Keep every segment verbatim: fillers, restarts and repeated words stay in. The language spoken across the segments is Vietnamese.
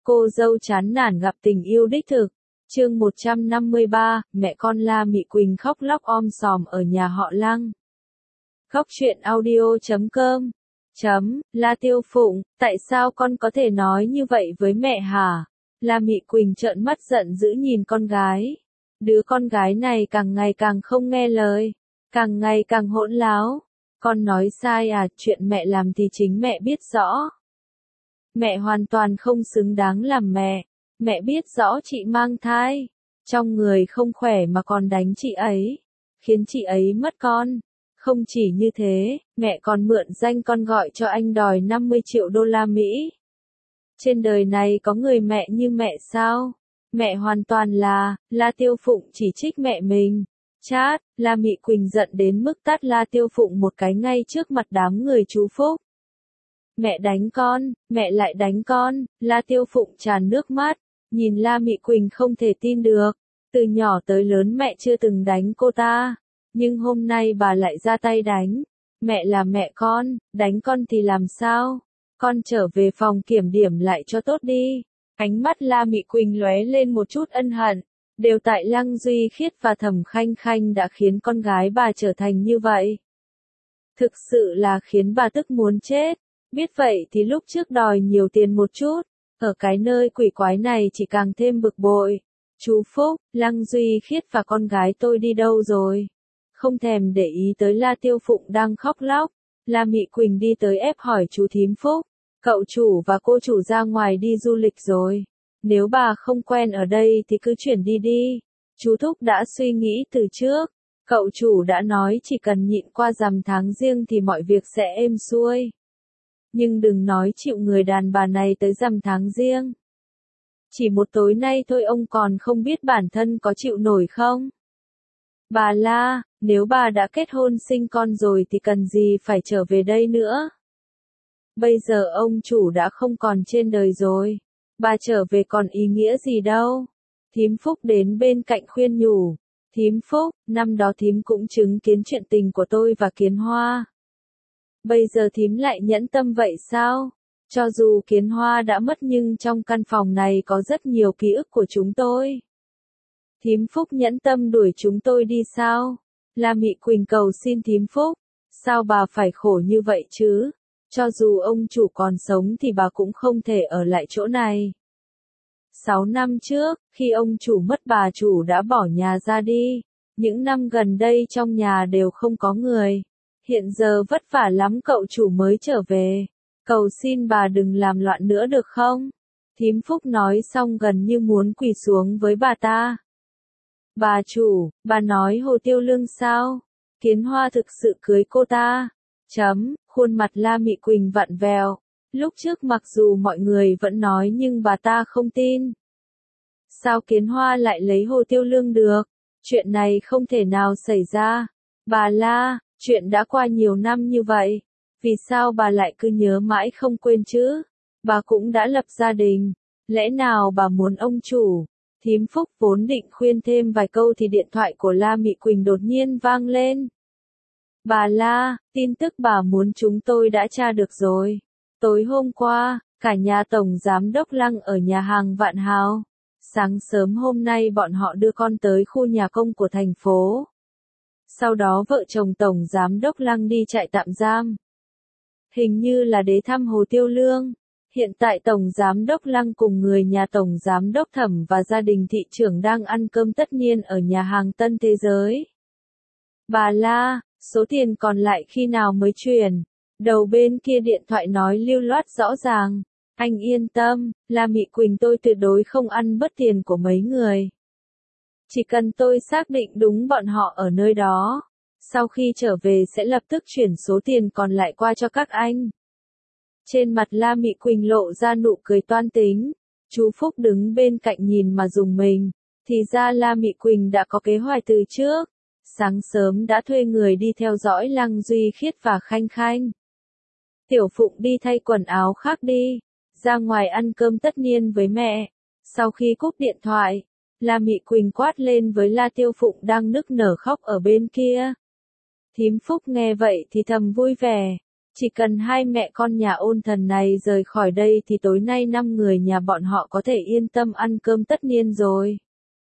Cô dâu chán nản gặp tình yêu đích thực. Chương một trăm năm mươi ba, mẹ con La Mị Quỳnh khóc lóc om sòm ở nhà họ Lăng. Khóc chuyện audio chấm com. Chấm, La Tiêu Phụng, tại sao con có thể nói như vậy với mẹ hả? La Mị Quỳnh trợn mắt giận dữ nhìn con gái. Đứa con gái này càng ngày càng không nghe lời, càng ngày càng hỗn láo. Con nói sai à, chuyện mẹ làm thì chính mẹ biết rõ. Mẹ hoàn toàn không xứng đáng làm mẹ. Mẹ biết rõ chị mang thai, trong người không khỏe mà còn đánh chị ấy, khiến chị ấy mất con. Không chỉ như thế, mẹ còn mượn danh con gọi cho anh đòi năm mươi triệu đô la Mỹ. Trên đời này có người mẹ như mẹ sao? Mẹ hoàn toàn là, La Tiêu Phụng chỉ trích mẹ mình. Chát, La Mị Quỳnh giận đến mức tát La Tiêu Phụng một cái ngay trước mặt đám người chú Phúc. Mẹ đánh con, mẹ lại đánh con, La Tiêu Phụng tràn nước mắt, nhìn La Mị Quỳnh không thể tin được. Từ nhỏ tới lớn mẹ chưa từng đánh cô ta, nhưng hôm nay bà lại ra tay đánh. Mẹ là mẹ con, đánh con thì làm sao? Con trở về phòng kiểm điểm lại cho tốt đi. Ánh mắt La Mị Quỳnh lóe lên một chút ân hận. Đều tại Lăng Duy Khiết và Thẩm Khanh Khanh đã khiến con gái bà trở thành như vậy. Thực sự là khiến bà tức muốn chết. Biết vậy thì lúc trước đòi nhiều tiền một chút, ở cái nơi quỷ quái này chỉ càng thêm bực bội. Chú Phúc, Lăng Duy Khiết và con gái tôi đi đâu rồi? Không thèm để ý tới La Tiêu Phụng đang khóc lóc, La Mị Quỳnh đi tới ép hỏi chú thím Phúc. Cậu chủ và cô chủ ra ngoài đi du lịch rồi. Nếu bà không quen ở đây thì cứ chuyển đi đi. Chú Thúc đã suy nghĩ từ trước. Cậu chủ đã nói chỉ cần nhịn qua rằm tháng giêng thì mọi việc sẽ êm xuôi. Nhưng đừng nói chịu người đàn bà này tới rằm tháng giêng. Chỉ một tối nay thôi ông còn không biết bản thân có chịu nổi không? Bà La, nếu bà đã kết hôn sinh con rồi thì cần gì phải trở về đây nữa? Bây giờ ông chủ đã không còn trên đời rồi. Bà trở về còn ý nghĩa gì đâu? Thím Phúc đến bên cạnh khuyên nhủ. Thím Phúc, năm đó thím cũng chứng kiến chuyện tình của tôi và Kiến Hoa. Bây giờ thím lại nhẫn tâm vậy sao? Cho dù Kiến Hoa đã mất nhưng trong căn phòng này có rất nhiều ký ức của chúng tôi. Thím Phúc nhẫn tâm đuổi chúng tôi đi sao? La Mị Quỳnh cầu xin thím Phúc. Sao bà phải khổ như vậy chứ? Cho dù ông chủ còn sống thì bà cũng không thể ở lại chỗ này. Sáu năm trước, khi ông chủ mất bà chủ đã bỏ nhà ra đi. Những năm gần đây trong nhà đều không có người. Hiện giờ vất vả lắm cậu chủ mới trở về. Cầu xin bà đừng làm loạn nữa được không? Thím Phúc nói xong gần như muốn quỳ xuống với bà ta. Bà chủ, bà nói Hồ Tiêu Lương sao? Kiến Hoa thực sự cưới cô ta. Chấm, khuôn mặt La Mị Quỳnh vặn vẹo. Lúc trước mặc dù mọi người vẫn nói nhưng bà ta không tin. Sao Kiến Hoa lại lấy Hồ Tiêu Lương được? Chuyện này không thể nào xảy ra. Bà La, chuyện đã qua nhiều năm như vậy. Vì sao bà lại cứ nhớ mãi không quên chứ? Bà cũng đã lập gia đình. Lẽ nào bà muốn ông chủ? Thím Phúc vốn định khuyên thêm vài câu thì điện thoại của La Mị Quỳnh đột nhiên vang lên. Bà La, tin tức bà muốn chúng tôi đã tra được rồi. Tối hôm qua, cả nhà Tổng Giám đốc Lăng ở nhà hàng Vạn Hào. Sáng sớm hôm nay bọn họ đưa con tới khu nhà công của thành phố. Sau đó vợ chồng Tổng Giám đốc Lăng đi trại tạm giam. Hình như là đến thăm Hồ Tiêu Lương. Hiện tại Tổng Giám đốc Lăng cùng người nhà Tổng Giám đốc Thẩm và gia đình thị trưởng đang ăn cơm tất niên ở nhà hàng Tân Thế Giới. Bà La, số tiền còn lại khi nào mới chuyển? Đầu bên kia điện thoại nói lưu loát rõ ràng. Anh yên tâm, La Mị Quỳnh tôi tuyệt đối không ăn bất tiền của mấy người. Chỉ cần tôi xác định đúng bọn họ ở nơi đó. Sau khi trở về sẽ lập tức chuyển số tiền còn lại qua cho các anh. Trên mặt La Mị Quỳnh lộ ra nụ cười toan tính. Chú Phúc đứng bên cạnh nhìn mà rùng mình. Thì ra La Mị Quỳnh đã có kế hoạch từ trước. Sáng sớm đã thuê người đi theo dõi Lăng Duy Khiết và Khanh Khanh. Tiểu Phụng đi thay quần áo khác đi. Ra ngoài ăn cơm tất niên với mẹ. Sau khi cúp điện thoại, La Mị Quỳnh quát lên với La Tiêu Phụng đang nức nở khóc ở bên kia. Thím Phúc nghe vậy thì thầm vui vẻ. Chỉ cần hai mẹ con nhà ôn thần này rời khỏi đây thì tối nay năm người nhà bọn họ có thể yên tâm ăn cơm tất niên rồi.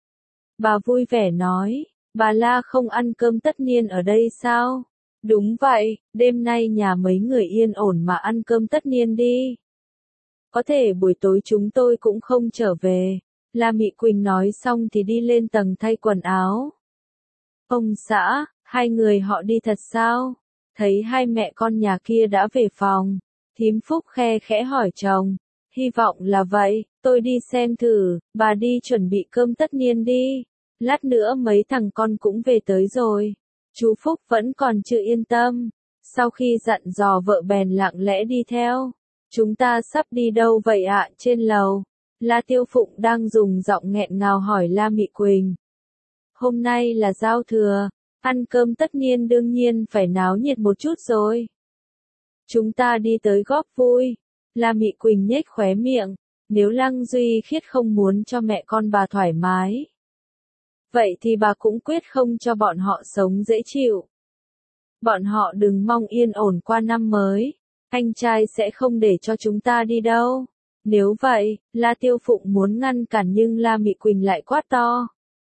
Bà vui vẻ nói, bà La không ăn cơm tất niên ở đây sao? Đúng vậy, đêm nay nhà mấy người yên ổn mà ăn cơm tất niên đi. Có thể buổi tối chúng tôi cũng không trở về. La Mị Quỳnh nói xong thì đi lên tầng thay quần áo. Ông xã, hai người họ đi thật sao? Thấy hai mẹ con nhà kia đã về phòng, thím Phúc khe khẽ hỏi chồng. Hy vọng là vậy, tôi đi xem thử, bà đi chuẩn bị cơm tất niên đi. Lát nữa mấy thằng con cũng về tới rồi. Chú Phúc vẫn còn chưa yên tâm. Sau khi dặn dò vợ bèn lặng lẽ đi theo. Chúng ta sắp đi đâu vậy ạ? Trên lầu. La Tiêu Phụng đang dùng giọng nghẹn ngào hỏi La Mị Quỳnh. Hôm nay là giao thừa, ăn cơm tất niên đương nhiên phải náo nhiệt một chút rồi. Chúng ta đi tới góp vui. La Mị Quỳnh nhếch khóe miệng, nếu Lăng Duy Khiết không muốn cho mẹ con bà thoải mái, vậy thì bà cũng quyết không cho bọn họ sống dễ chịu. Bọn họ đừng mong yên ổn qua năm mới, anh trai sẽ không để cho chúng ta đi đâu. Nếu vậy, La Tiêu Phụng muốn ngăn cản nhưng La Mị Quỳnh lại quát to.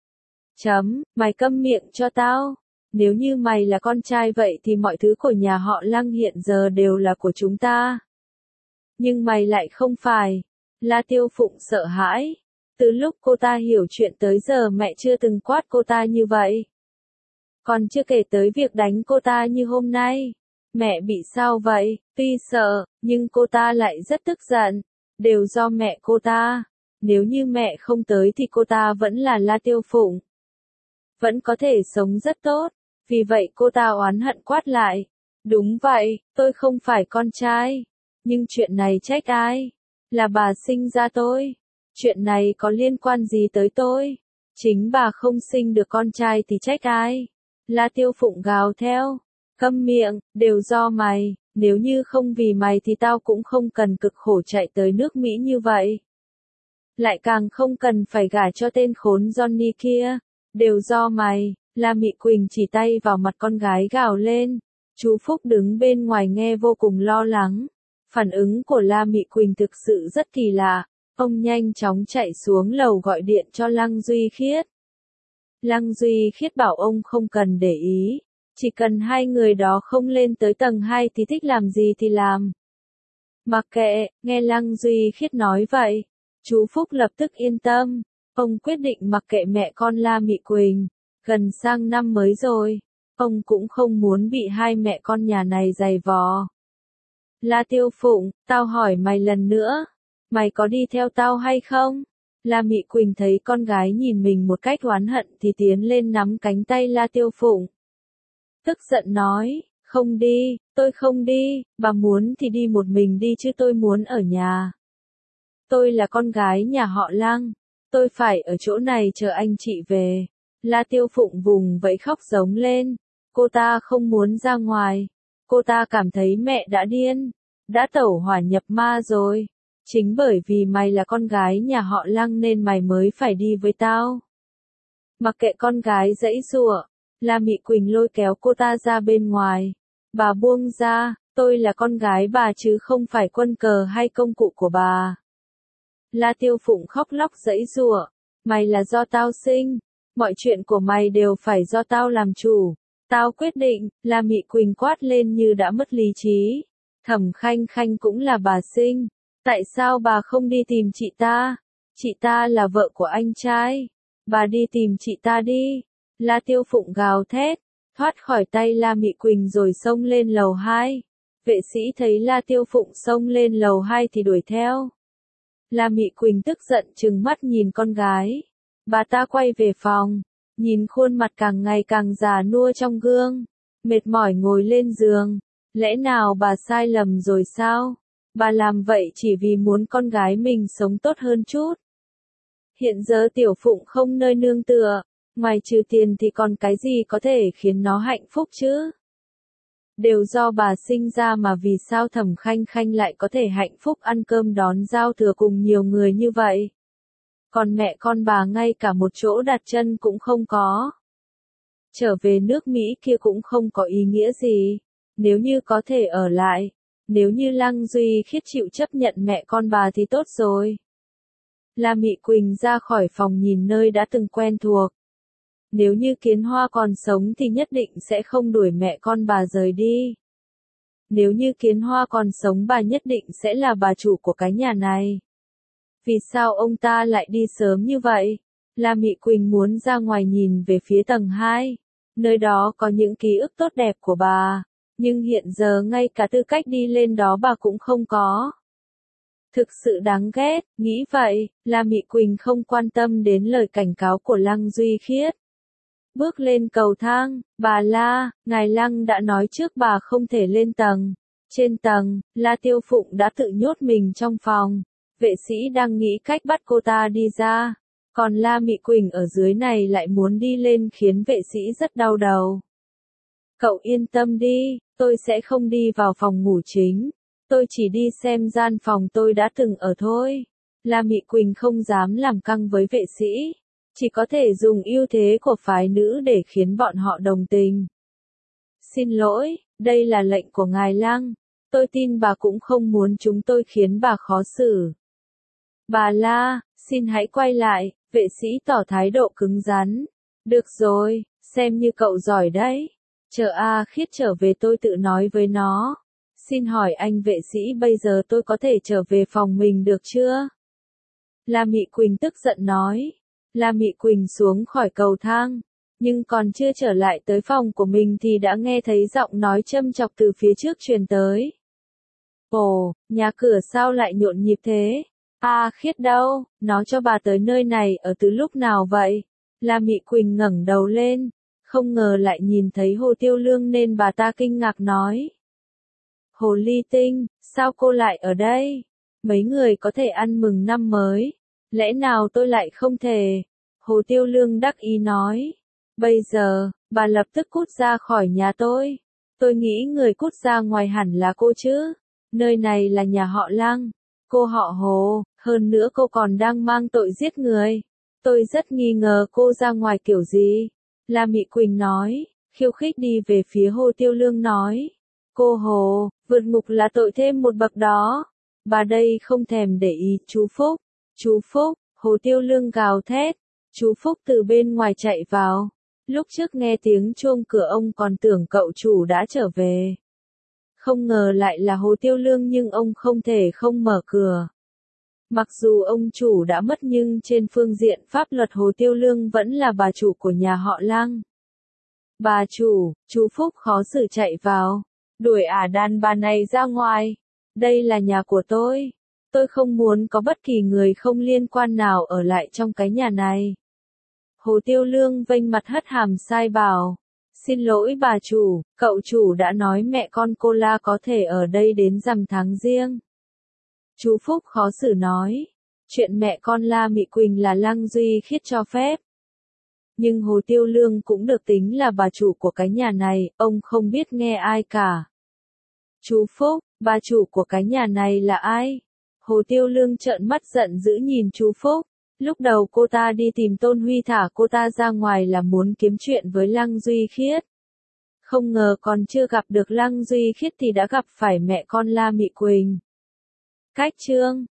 Chấm, mày câm miệng cho tao. Nếu như mày là con trai vậy thì mọi thứ của nhà họ Lăng hiện giờ đều là của chúng ta. Nhưng mày lại không phải. La Tiêu Phụng sợ hãi. Từ lúc cô ta hiểu chuyện tới giờ mẹ chưa từng quát cô ta như vậy. Còn chưa kể tới việc đánh cô ta như hôm nay. Mẹ bị sao vậy? Tuy sợ, nhưng cô ta lại rất tức giận. Đều do mẹ cô ta. Nếu như mẹ không tới thì cô ta vẫn là La Tiêu Phụng. Vẫn có thể sống rất tốt. Vì vậy cô ta oán hận quát lại. Đúng vậy, tôi không phải con trai. Nhưng chuyện này trách ai? Là bà sinh ra tôi. Chuyện này có liên quan gì tới tôi? Chính bà không sinh được con trai thì trách ai? La Tiêu Phụng gào theo. Câm miệng, đều do mày. Nếu như không vì mày thì tao cũng không cần cực khổ chạy tới nước Mỹ như vậy. Lại càng không cần phải gả cho tên khốn Johnny kia. Đều do mày. La Mị Quỳnh chỉ tay vào mặt con gái gào lên. Chú Phúc đứng bên ngoài nghe vô cùng lo lắng. Phản ứng của La Mị Quỳnh thực sự rất kỳ lạ. Ông nhanh chóng chạy xuống lầu gọi điện cho Lăng Duy Khiết. Lăng Duy Khiết bảo ông không cần để ý. Chỉ cần hai người đó không lên tới tầng hai thì thích làm gì thì làm. Mặc kệ, nghe Lăng Duy Khiết nói vậy. Chú Phúc lập tức yên tâm. Ông quyết định mặc kệ mẹ con La Mị Quỳnh. Gần sang năm mới rồi. Ông cũng không muốn bị hai mẹ con nhà này giày vò. La Tiêu Phụng, tao hỏi mày lần nữa. Mày có đi theo tao hay không? La Mị Quỳnh thấy con gái nhìn mình một cách oán hận thì tiến lên nắm cánh tay La Tiêu Phụng. Tức giận nói, không đi, tôi không đi, bà muốn thì đi một mình đi chứ tôi muốn ở nhà. Tôi là con gái nhà họ Lăng, tôi phải ở chỗ này chờ anh chị về. La Tiêu Phụng vùng vẫy khóc giống lên, cô ta không muốn ra ngoài, cô ta cảm thấy mẹ đã điên, đã tẩu hỏa nhập ma rồi. Chính bởi vì mày là con gái nhà họ Lăng nên mày mới phải đi với tao. Mặc kệ con gái giãy giụa, La Mị Quỳnh lôi kéo cô ta ra bên ngoài. Bà buông ra, tôi là con gái bà chứ không phải quân cờ hay công cụ của bà. La Tiêu Phụng khóc lóc giãy giụa, mày là do tao sinh, mọi chuyện của mày đều phải do tao làm chủ. Tao quyết định, La Mị Quỳnh quát lên như đã mất lý trí. Thẩm Khanh Khanh cũng là bà sinh. Tại sao bà không đi tìm chị ta? Chị ta là vợ của anh trai. Bà đi tìm chị ta đi. La Tiêu Phụng gào thét, thoát khỏi tay La Mị Quỳnh rồi xông lên lầu hai. Vệ sĩ thấy La Tiêu Phụng xông lên lầu hai thì đuổi theo. La Mị Quỳnh tức giận trừng mắt nhìn con gái. Bà ta quay về phòng, nhìn khuôn mặt càng ngày càng già nua trong gương. Mệt mỏi ngồi lên giường. Lẽ nào bà sai lầm rồi sao? Bà làm vậy chỉ vì muốn con gái mình sống tốt hơn chút. Hiện giờ Tiểu Phụng không nơi nương tựa, ngoài trừ tiền thì còn cái gì có thể khiến nó hạnh phúc chứ? Đều do bà sinh ra mà vì sao Thẩm Khanh Khanh lại có thể hạnh phúc ăn cơm đón giao thừa cùng nhiều người như vậy? Còn mẹ con bà ngay cả một chỗ đặt chân cũng không có. Trở về nước Mỹ kia cũng không có ý nghĩa gì. Nếu như có thể ở lại, Nếu như Lăng Duy Khiết chịu chấp nhận mẹ con bà thì tốt rồi. La Mị Quỳnh ra khỏi phòng nhìn nơi đã từng quen thuộc. Nếu như Kiến Hoa còn sống thì nhất định sẽ không đuổi mẹ con bà rời đi. Nếu như Kiến Hoa còn sống bà nhất định sẽ là bà chủ của cái nhà này. Vì sao ông ta lại đi sớm như vậy? La Mị Quỳnh muốn ra ngoài nhìn về phía tầng hai. Nơi đó có những ký ức tốt đẹp của bà. Nhưng hiện giờ ngay cả tư cách đi lên đó bà cũng không có. Thực sự đáng ghét, nghĩ vậy, La Mị Quỳnh không quan tâm đến lời cảnh cáo của Lăng Duy Khiết. Bước lên cầu thang, bà La, ngài Lăng đã nói trước bà không thể lên tầng. Trên tầng, La Tiêu Phụng đã tự nhốt mình trong phòng. Vệ sĩ đang nghĩ cách bắt cô ta đi ra. Còn La Mị Quỳnh ở dưới này lại muốn đi lên khiến vệ sĩ rất đau đầu. Cậu yên tâm đi, tôi sẽ không đi vào phòng ngủ chính. Tôi chỉ đi xem gian phòng tôi đã từng ở thôi. La Mị Quỳnh không dám làm căng với vệ sĩ. Chỉ có thể dùng ưu thế của phái nữ để khiến bọn họ đồng tình. Xin lỗi, đây là lệnh của ngài Lăng. Tôi tin bà cũng không muốn chúng tôi khiến bà khó xử. Bà La, xin hãy quay lại, vệ sĩ tỏ thái độ cứng rắn. Được rồi, xem như cậu giỏi đấy. Chờ A Khiết trở về tôi tự nói với nó. Xin hỏi anh vệ sĩ bây giờ tôi có thể trở về phòng mình được chưa? La Mị Quỳnh tức giận nói. La Mị Quỳnh xuống khỏi cầu thang. Nhưng còn chưa trở lại tới phòng của mình thì đã nghe thấy giọng nói châm chọc từ phía trước truyền tới. Ồ, nhà cửa sao lại nhộn nhịp thế? A Khiết đâu, nó cho bà tới nơi này ở từ lúc nào vậy? La Mị Quỳnh ngẩng đầu lên, không ngờ lại nhìn thấy Hồ Tiêu Lương nên bà ta kinh ngạc nói. Hồ Ly Tinh, sao cô lại ở đây? Mấy người có thể ăn mừng năm mới, lẽ nào tôi lại không thể? Hồ Tiêu Lương đắc ý nói. Bây giờ, bà lập tức cút ra khỏi nhà tôi. Tôi nghĩ người cút ra ngoài hẳn là cô chứ. Nơi này là nhà họ Lăng. Cô họ Hồ, hơn nữa cô còn đang mang tội giết người. Tôi rất nghi ngờ cô ra ngoài kiểu gì. La Mị Quỳnh nói, khiêu khích đi về phía Hồ Tiêu Lương nói. Cô Hồ, vượt ngục là tội thêm một bậc đó. Bà đây không thèm để ý chú Phúc. Chú Phúc, Hồ Tiêu Lương gào thét. Chú Phúc từ bên ngoài chạy vào. Lúc trước nghe tiếng chuông cửa ông còn tưởng cậu chủ đã trở về. Không ngờ lại là Hồ Tiêu Lương nhưng ông không thể không mở cửa. Mặc dù ông chủ đã mất nhưng trên phương diện pháp luật Hồ Tiêu Lương vẫn là bà chủ của nhà họ Lăng. Bà chủ, chú Phúc khó xử chạy vào. Đuổi ả đàn bà này ra ngoài. Đây là nhà của tôi. Tôi không muốn có bất kỳ người không liên quan nào ở lại trong cái nhà này. Hồ Tiêu Lương vênh mặt hất hàm sai bảo. Xin lỗi bà chủ, cậu chủ đã nói mẹ con cô La có thể ở đây đến rằm tháng riêng. Chú Phúc khó xử nói. Chuyện mẹ con La Mị Quỳnh là Lăng Duy Khiết cho phép. Nhưng Hồ Tiêu Lương cũng được tính là bà chủ của cái nhà này, ông không biết nghe ai cả. Chú Phúc, bà chủ của cái nhà này là ai? Hồ Tiêu Lương trợn mắt giận dữ nhìn chú Phúc. Lúc đầu cô ta đi tìm Tôn Huy thả cô ta ra ngoài là muốn kiếm chuyện với Lăng Duy Khiết. Không ngờ còn chưa gặp được Lăng Duy Khiết thì đã gặp phải mẹ con La Mị Quỳnh. Cách chương